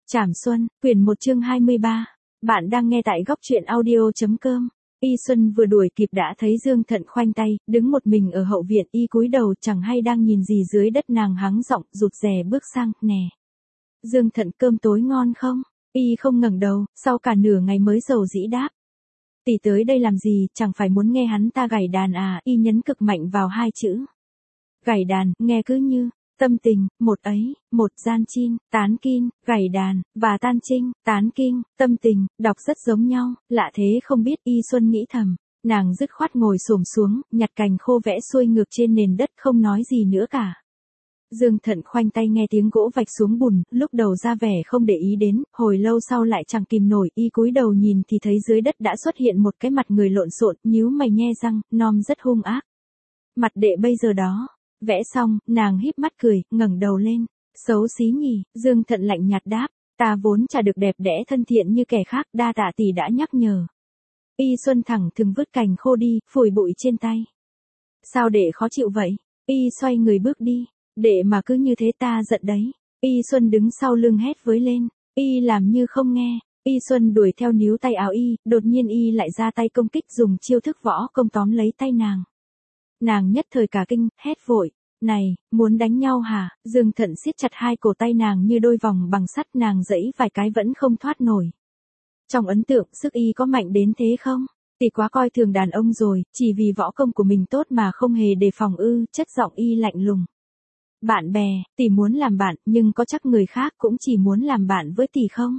Trảm Xuân, quyển 1 chương 23. Bạn đang nghe tại góc truyện audio.com. Y Xuân vừa đuổi kịp đã thấy Dương Thận khoanh tay, đứng một mình ở hậu viện, y cúi đầu chẳng hay đang nhìn gì dưới đất. Nàng hắng giọng, rụt rè bước sang, nè. Dương Thận, cơm tối ngon không? Y không ngẩng đầu, sau cả nửa ngày mới dầu dĩ đáp. Tỷ tới đây làm gì, chẳng phải muốn nghe hắn ta gảy đàn à? Y nhấn cực mạnh vào hai chữ. Gảy đàn, nghe cứ như tâm tình, một ấy, một gian chin, tán kin, gảy đàn, và tan trinh, tán kinh, tâm tình, đọc rất giống nhau, lạ thế không biết. Y Xuân nghĩ thầm, nàng dứt khoát ngồi xổm xuống, nhặt cành khô vẽ xuôi ngược trên nền đất, không nói gì nữa cả. Dương Thận khoanh tay nghe tiếng gỗ vạch xuống bùn, lúc đầu ra vẻ không để ý đến, hồi lâu sau lại chẳng kìm nổi, y cúi đầu nhìn thì thấy dưới đất đã xuất hiện một cái mặt người lộn xộn, nhíu mày nhe răng, nom rất hung ác. Mặt đệ bây giờ đó. Vẽ xong, nàng híp mắt cười, ngẩng đầu lên. Xấu xí nhỉ? Dương Thận lạnh nhạt đáp. Ta vốn chả được đẹp đẽ thân thiện như kẻ khác, đa tạ tỷ đã nhắc nhở. Y Xuân thẳng thừng vứt cành khô đi, phủi bụi trên tay. Sao đệ khó chịu vậy? Y xoay người bước đi. Đệ mà cứ như thế ta giận đấy. Y Xuân đứng sau lưng hét với lên. Y làm như không nghe. Y Xuân đuổi theo níu tay áo y, đột nhiên y lại ra tay công kích, dùng chiêu thức võ công tóm lấy tay nàng. Nàng nhất thời cả kinh, hét vội. Này, muốn đánh nhau hả? Dương Thận siết chặt hai cổ tay nàng như đôi vòng bằng sắt, nàng giãy vài cái vẫn không thoát nổi. Trong ấn tượng, sức y có mạnh đến thế không? Tỷ quá coi thường đàn ông rồi, chỉ vì võ công của mình tốt mà không hề đề phòng ư? Chất giọng y lạnh lùng. Bạn bè, tỷ muốn làm bạn, nhưng có chắc người khác cũng chỉ muốn làm bạn với tỷ không?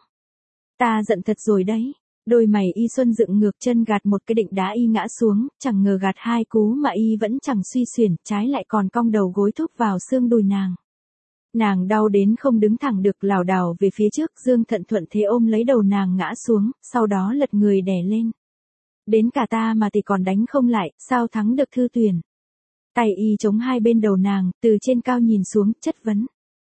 Ta giận thật rồi đấy. Đôi mày Y Xuân dựng ngược chân gạt một cái định đá, y ngã xuống, chẳng ngờ gạt hai cú mà y vẫn chẳng suy xuyển, trái lại còn cong đầu gối thúc vào xương đùi nàng. Nàng đau đến không đứng thẳng được, lảo đảo về phía trước. Dương Thận thuận thế ôm lấy đầu nàng ngã xuống, sau đó lật người đè lên. Đến cả ta mà thì còn đánh không lại, sao thắng được Thư Tuyền? Tay y chống hai bên đầu nàng, từ trên cao nhìn xuống, chất vấn.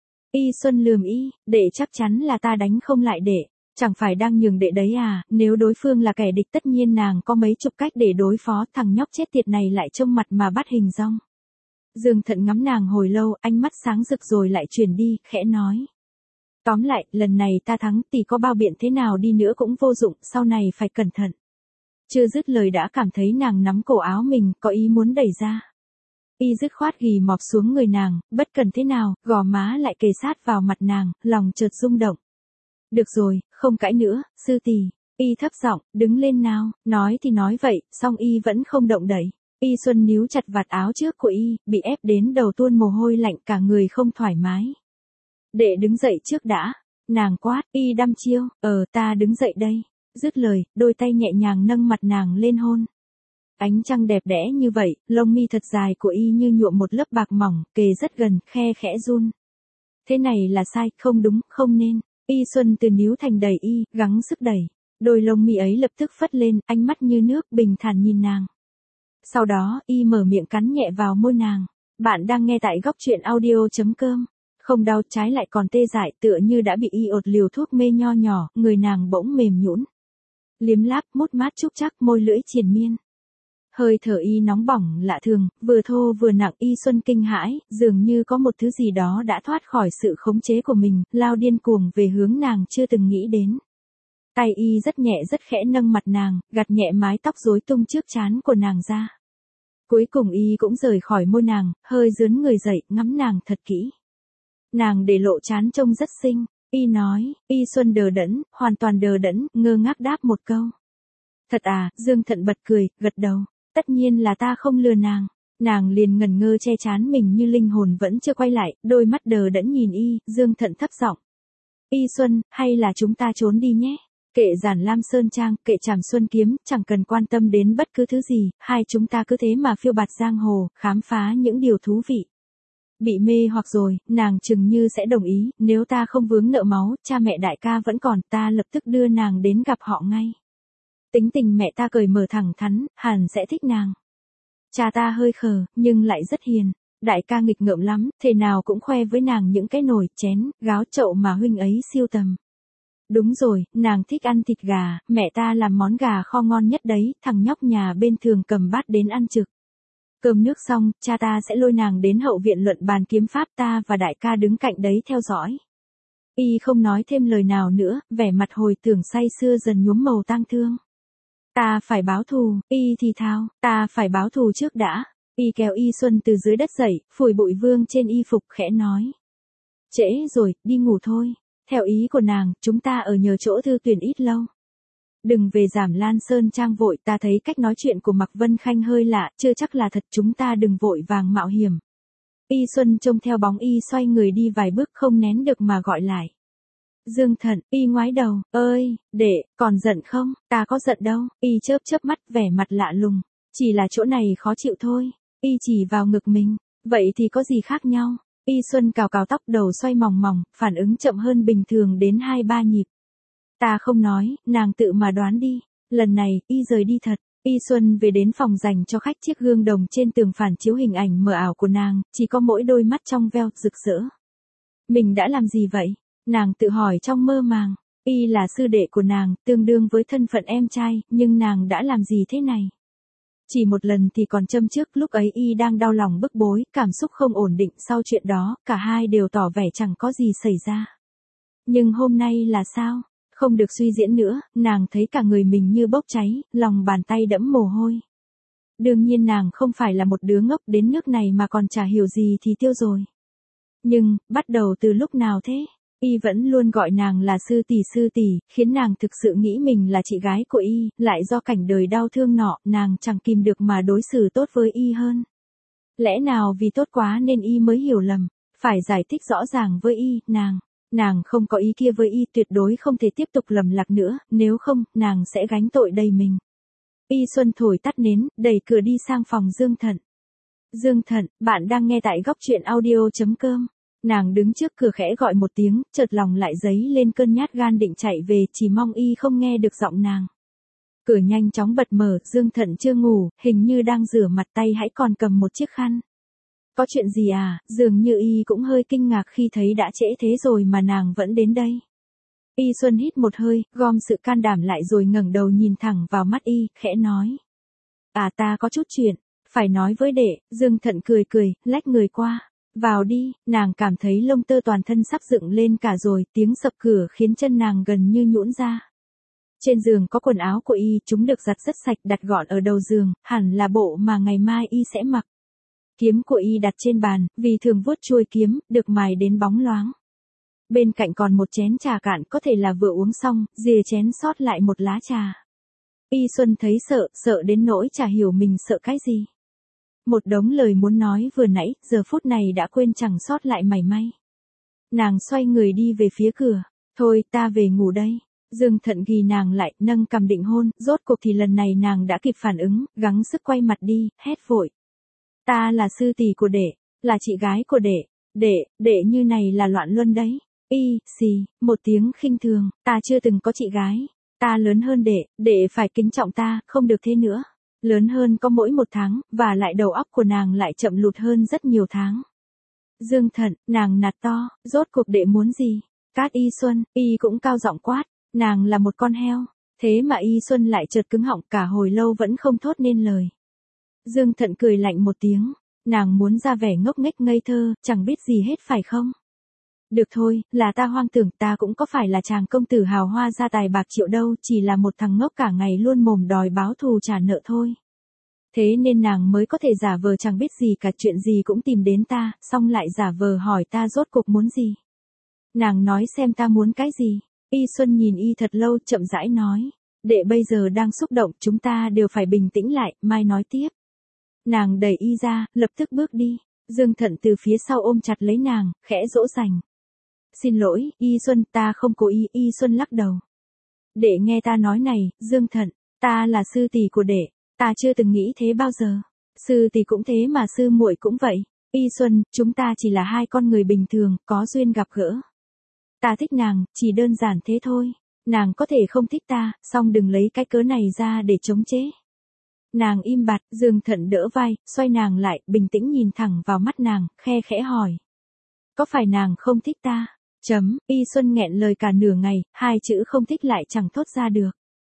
Y Xuân lườm y, đệ chắc chắn là ta đánh không lại đệ. Chẳng phải đang nhường đệ đấy à? Nếu đối phương là kẻ địch tất nhiên nàng có mấy chục cách để đối phó. Thằng nhóc chết tiệt này lại trông mặt mà bắt hình dong. Dương Thận ngắm nàng hồi lâu, ánh mắt sáng rực rồi lại chuyển đi, khẽ nói. Tóm lại, lần này ta thắng, tỷ có bao biện thế nào đi nữa cũng vô dụng, sau này phải cẩn thận. Chưa dứt lời đã cảm thấy nàng nắm cổ áo mình, có ý muốn đẩy ra. Y dứt khoát ghì mọp xuống người nàng, bất cần thế nào, gò má lại kề sát vào mặt nàng, lòng chợt rung động. Được rồi, không cãi nữa, sư tỷ. Y thấp giọng, đứng lên nào. Nói thì nói vậy, song y vẫn không động đậy. Y Xuân níu chặt vạt áo trước của y, bị ép đến đầu tuôn mồ hôi lạnh, cả người không thoải mái. Đệ đứng dậy trước đã. Nàng quát, y đăm chiêu, ta đứng dậy đây. Dứt lời, đôi tay nhẹ nhàng nâng mặt nàng lên hôn. Ánh trăng đẹp đẽ như vậy, lông mi thật dài của y như nhuộm một lớp bạc mỏng, kề rất gần, khe khẽ run. Thế này là sai, không đúng, không nên. Y Xuân từ níu thành đẩy y, gắng sức đẩy. Đôi lông mi ấy lập tức phất lên, ánh mắt như nước, bình thản nhìn nàng. Sau đó, y mở miệng cắn nhẹ vào môi nàng. Bạn đang nghe tại góc truyện audio.com. Không đau, trái lại còn tê dại, tựa như đã bị y ột liều thuốc mê nho nhỏ, người nàng bỗng mềm nhũn. Liếm láp, mút mát trúc chắc, môi lưỡi triền miên. Hơi thở y nóng bỏng lạ thường, vừa thô vừa nặng. Y Xuân kinh hãi, dường như có một thứ gì đó đã thoát khỏi sự khống chế của mình, lao điên cuồng về hướng nàng chưa từng nghĩ đến. Tay y rất nhẹ rất khẽ nâng mặt nàng, gạt nhẹ mái tóc rối tung trước trán của nàng ra. Cuối cùng y cũng rời khỏi môi nàng, hơi dướn người dậy, ngắm nàng thật kỹ. Nàng để lộ trán trông rất xinh. Y nói. Y Xuân đờ đẫn, hoàn toàn đờ đẫn, ngơ ngác đáp một câu. Thật à? Dương Thận bật cười, gật đầu. Tất nhiên là ta không lừa nàng. Nàng liền ngẩn ngơ che trán mình như linh hồn vẫn chưa quay lại, đôi mắt đờ đẫn nhìn y. Dương Thận thấp giọng. Y Xuân, hay là chúng ta trốn đi nhé? Kệ Giản Lam Sơn Trang, kệ Trảm Xuân Kiếm, chẳng cần quan tâm đến bất cứ thứ gì, hai chúng ta cứ thế mà phiêu bạt giang hồ, khám phá những điều thú vị. Bị mê hoặc rồi, nàng chừng như sẽ đồng ý, nếu ta không vướng nợ máu, cha mẹ đại ca vẫn còn, ta lập tức đưa nàng đến gặp họ ngay. Tính tình mẹ ta cởi mở thẳng thắn, hẳn sẽ thích nàng. Cha ta hơi khờ, nhưng lại rất hiền. Đại ca nghịch ngợm lắm, thế nào cũng khoe với nàng những cái nồi, chén, gáo chậu mà huynh ấy siêu tầm. Đúng rồi, nàng thích ăn thịt gà, mẹ ta làm món gà kho ngon nhất đấy, thằng nhóc nhà bên thường cầm bát đến ăn trực. Cơm nước xong, cha ta sẽ lôi nàng đến hậu viện luận bàn kiếm pháp, ta và đại ca đứng cạnh đấy theo dõi. Y không nói thêm lời nào nữa, vẻ mặt hồi tưởng say sưa dần nhuốm màu tang thương. Ta phải báo thù, Y thì thào, ta phải báo thù trước đã. Y kéo Y Xuân từ dưới đất dậy, phủi bụi vương trên y phục khẽ nói. Trễ rồi, đi ngủ thôi. Theo ý của nàng, chúng ta ở nhờ chỗ Thư Tuyền ít lâu. Đừng về Giảm Lan Sơn Trang vội, ta thấy cách nói chuyện của Mạc Vân Khanh hơi lạ, chưa chắc là thật, chúng ta đừng vội vàng mạo hiểm. Y Xuân trông theo bóng Y xoay người đi vài bước không nén được mà gọi lại. Dương Thận, Y ngoái đầu, ơi, đệ, còn giận không? Ta có giận đâu. Y chớp chớp mắt, vẻ mặt lạ lùng. Chỉ là chỗ này khó chịu thôi. Y chỉ vào ngực mình. Vậy thì có gì khác nhau? Y Xuân cào cào tóc đầu xoay mòng mòng, phản ứng chậm hơn bình thường đến 2-3 nhịp. Ta không nói, nàng tự mà đoán đi. Lần này, Y rời đi thật. Y Xuân về đến phòng dành cho khách, chiếc gương đồng trên tường phản chiếu hình ảnh mờ ảo của nàng, chỉ có mỗi đôi mắt trong veo, rực rỡ. Mình đã làm gì vậy? Nàng tự hỏi trong mơ màng. Y là sư đệ của nàng, tương đương với thân phận em trai, nhưng nàng đã làm gì thế này? Chỉ một lần thì còn châm trước, lúc ấy Y đang đau lòng bức bối, cảm xúc không ổn định, sau chuyện đó, cả hai đều tỏ vẻ chẳng có gì xảy ra. Nhưng hôm nay là sao? Không được suy diễn nữa, nàng thấy cả người mình như bốc cháy, lòng bàn tay đẫm mồ hôi. Đương nhiên nàng không phải là một đứa ngốc đến nước này mà còn chả hiểu gì thì tiêu rồi. Nhưng, bắt đầu từ lúc nào thế? Y vẫn luôn gọi nàng là sư tỷ, khiến nàng thực sự nghĩ mình là chị gái của Y, lại do cảnh đời đau thương nọ, nàng chẳng kìm được mà đối xử tốt với Y hơn. Lẽ nào vì tốt quá nên Y mới hiểu lầm, phải giải thích rõ ràng với Y, nàng không có ý kia với Y, tuyệt đối không thể tiếp tục lầm lạc nữa, nếu không, nàng sẽ gánh tội đầy mình. Y Xuân thổi tắt nến, đẩy cửa đi sang phòng Dương Thận. Dương Thận, bạn đang nghe tại góc truyện audio.com. Nàng đứng trước cửa khẽ gọi một tiếng, chợt lòng lại dấy lên cơn nhát gan định chạy về, chỉ mong Y không nghe được giọng nàng. Cửa nhanh chóng bật mở, Dương Thận chưa ngủ, hình như đang rửa mặt, tay hãy còn cầm một chiếc khăn. Có chuyện gì à? Dường như Y cũng hơi kinh ngạc khi thấy đã trễ thế rồi mà nàng vẫn đến đây. Y Xuân hít một hơi, gom sự can đảm lại rồi ngẩng đầu nhìn thẳng vào mắt Y, khẽ nói. À, ta có chút chuyện, phải nói với đệ. Dương Thận cười cười, lách người qua. Vào đi. Nàng cảm thấy lông tơ toàn thân sắp dựng lên cả rồi, tiếng sập cửa khiến chân nàng gần như nhũn ra. Trên giường có quần áo của Y, chúng được giặt rất sạch, đặt gọn ở đầu giường, hẳn là bộ mà ngày mai Y sẽ mặc. Kiếm của Y đặt trên bàn, vì thường vuốt chuôi kiếm, được mài đến bóng loáng. Bên cạnh còn một chén trà cạn, có thể là vừa uống xong, rìa chén sót lại một lá trà. Y Xuân thấy sợ đến nỗi chả hiểu mình sợ cái gì. Một đống lời muốn nói vừa nãy, giờ phút này đã quên chẳng sót lại mảy may. Nàng xoay người đi về phía cửa. Thôi, ta về ngủ đây. Dương Thận ghi nàng lại, nâng cằm định hôn, rốt cuộc thì lần này nàng đã kịp phản ứng, gắng sức quay mặt đi, hét vội. Ta là sư tỷ của đệ, là chị gái của đệ, đệ như này là loạn luân đấy. Xì, một tiếng khinh thường, ta chưa từng có chị gái, ta lớn hơn đệ phải kính trọng ta, không được thế nữa. Lớn hơn có mỗi 1 tháng, và lại đầu óc của nàng lại chậm lụt hơn rất nhiều tháng. Dương Thận, nàng nạt to, rốt cuộc đệ muốn gì? Cát Y Xuân, Y cũng cao giọng quát, nàng là một con heo. Thế mà Y Xuân lại chợt cứng họng, cả hồi lâu vẫn không thốt nên lời. Dương Thận cười lạnh một tiếng, nàng muốn ra vẻ ngốc nghếch ngây thơ, chẳng biết gì hết phải không? Được thôi, là ta hoang tưởng, ta cũng có phải là chàng công tử hào hoa gia tài bạc triệu đâu, chỉ là một thằng ngốc cả ngày luôn mồm đòi báo thù trả nợ thôi. Thế nên nàng mới có thể giả vờ chẳng biết gì cả, chuyện gì cũng tìm đến ta, xong lại giả vờ hỏi ta rốt cuộc muốn gì. Nàng nói xem ta muốn cái gì. Y Xuân nhìn Y thật lâu, chậm rãi nói. Đệ bây giờ đang xúc động, chúng ta đều phải bình tĩnh lại, mai nói tiếp. Nàng đẩy Y ra, lập tức bước đi. Dương Thận từ phía sau ôm chặt lấy nàng, khẽ dỗ dành. Xin lỗi, Y Xuân, ta không cố ý. Y Xuân lắc đầu. Đệ nghe ta nói này, Dương Thận, ta là sư tỷ của đệ, ta chưa từng nghĩ thế bao giờ. Sư tỷ cũng thế mà sư muội cũng vậy. Y Xuân, chúng ta chỉ là hai con người bình thường, có duyên gặp gỡ. Ta thích nàng, chỉ đơn giản thế thôi. Nàng có thể không thích ta, song đừng lấy cái cớ này ra để chống chế. Nàng im bặt, Dương Thận đỡ vai, xoay nàng lại, bình tĩnh nhìn thẳng vào mắt nàng, khe khẽ hỏi. Có phải nàng không thích ta? Y Xuân nghẹn lời cả nửa ngày, 2 chữ không thích lại chẳng thốt ra được.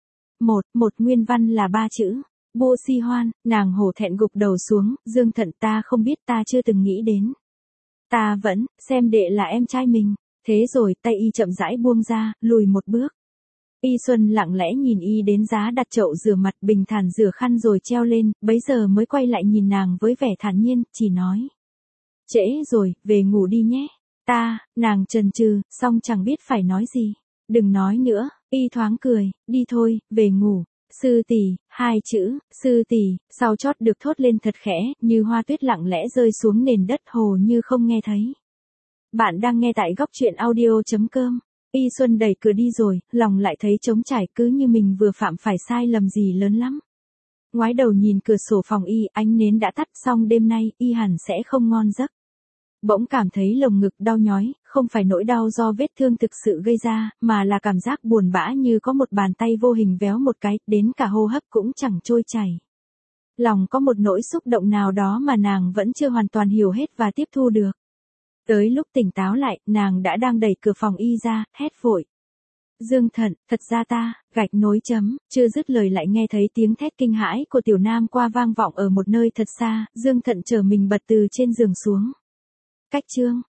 Một nguyên văn là 3 chữ. Bua si hoan, nàng hổ thẹn gục đầu xuống, Dương Thận, ta không biết, ta chưa từng nghĩ đến. Ta vẫn, xem đệ là em trai mình. Thế rồi tay y chậm rãi buông ra, lùi một bước. Y Xuân lặng lẽ nhìn y đến giá đặt chậu rửa mặt, bình thản rửa khăn rồi treo lên, bấy giờ mới quay lại nhìn nàng với vẻ thản nhiên, chỉ nói. Trễ rồi, về ngủ đi nhé. Nàng chần chừ, xong chẳng biết phải nói gì. Đừng nói nữa, y thoáng cười, đi thôi, về ngủ. Sư tỷ, hai chữ, sư tỷ, sau chót được thốt lên thật khẽ, như hoa tuyết lặng lẽ rơi xuống nền đất, hồ như không nghe thấy. Bạn đang nghe tại góc truyện audio.com. Y Xuân đẩy cửa đi rồi, lòng lại thấy trống trải, cứ như mình vừa phạm phải sai lầm gì lớn lắm. Ngoái đầu nhìn cửa sổ phòng y, ánh nến đã tắt, xong đêm nay, y hẳn sẽ không ngon giấc. Bỗng cảm thấy lồng ngực đau nhói, không phải nỗi đau do vết thương thực sự gây ra, mà là cảm giác buồn bã như có một bàn tay vô hình véo một cái, đến cả hô hấp cũng chẳng trôi chảy. Lòng có một nỗi xúc động nào đó mà nàng vẫn chưa hoàn toàn hiểu hết và tiếp thu được. Tới lúc tỉnh táo lại, nàng đã đang đẩy cửa phòng y ra, hét vội. Dương Thận, thật ra gạch nối chấm, chưa dứt lời lại nghe thấy tiếng thét kinh hãi của Tiểu Nam qua vang vọng ở một nơi thật xa, Dương Thận trở mình bật từ trên giường xuống. Cách chương